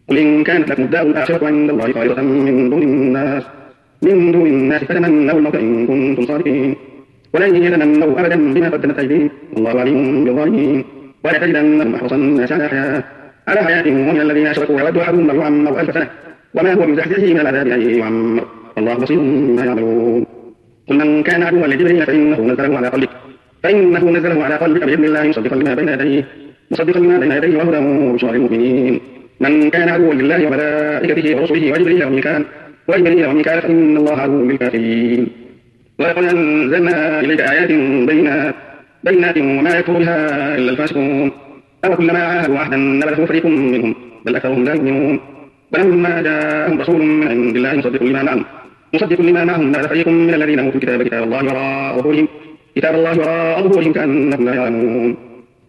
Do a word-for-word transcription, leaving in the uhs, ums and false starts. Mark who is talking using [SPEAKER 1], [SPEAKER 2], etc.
[SPEAKER 1] قل إن كانت لكم الدار الآخرة عند الله خالصة من دون الناس من دون الناس فتمنوا الموت إن كنتم صادقين ولن يتمنوا أبدا بما قدمت أيديهم والله عليم بالظالمين ولتجدنهم أحرص الناس على حياة على حياة ومن الذين أشركوا يود أحدهم لو يعمر ألف سنة وما هو بزحزحه من العذاب أن يعمر والله بصير بما يعملون قل من كان عدوا لجبريل فإنه نزله على قلبك فإنه نزله على قلبك بإذن الله مصدقا لما بين يديه مصدقا لما بين يديه وهدى وبشرى للمؤمنين من كان عدوا لله وملائكته ورسله وجبريل وميكال وجبريل وميكال فإن الله عدو بالكافرين ولقد أنزلنا إليك آيات بينات بينات وما يكفر بها إلا الفاسقون أو كلما عاهدوا عهدا نبذه فريق منهم بل أكثرهم لا يؤمنون ولما جاءهم رسول من عند الله مصدق لما معهم مصدق لما معهم نبذ فريق من الذين أوتوا الكتاب كتاب الله وراء ظهورهم كتاب الله وراء ظهورهم كأنهم لا يعلمون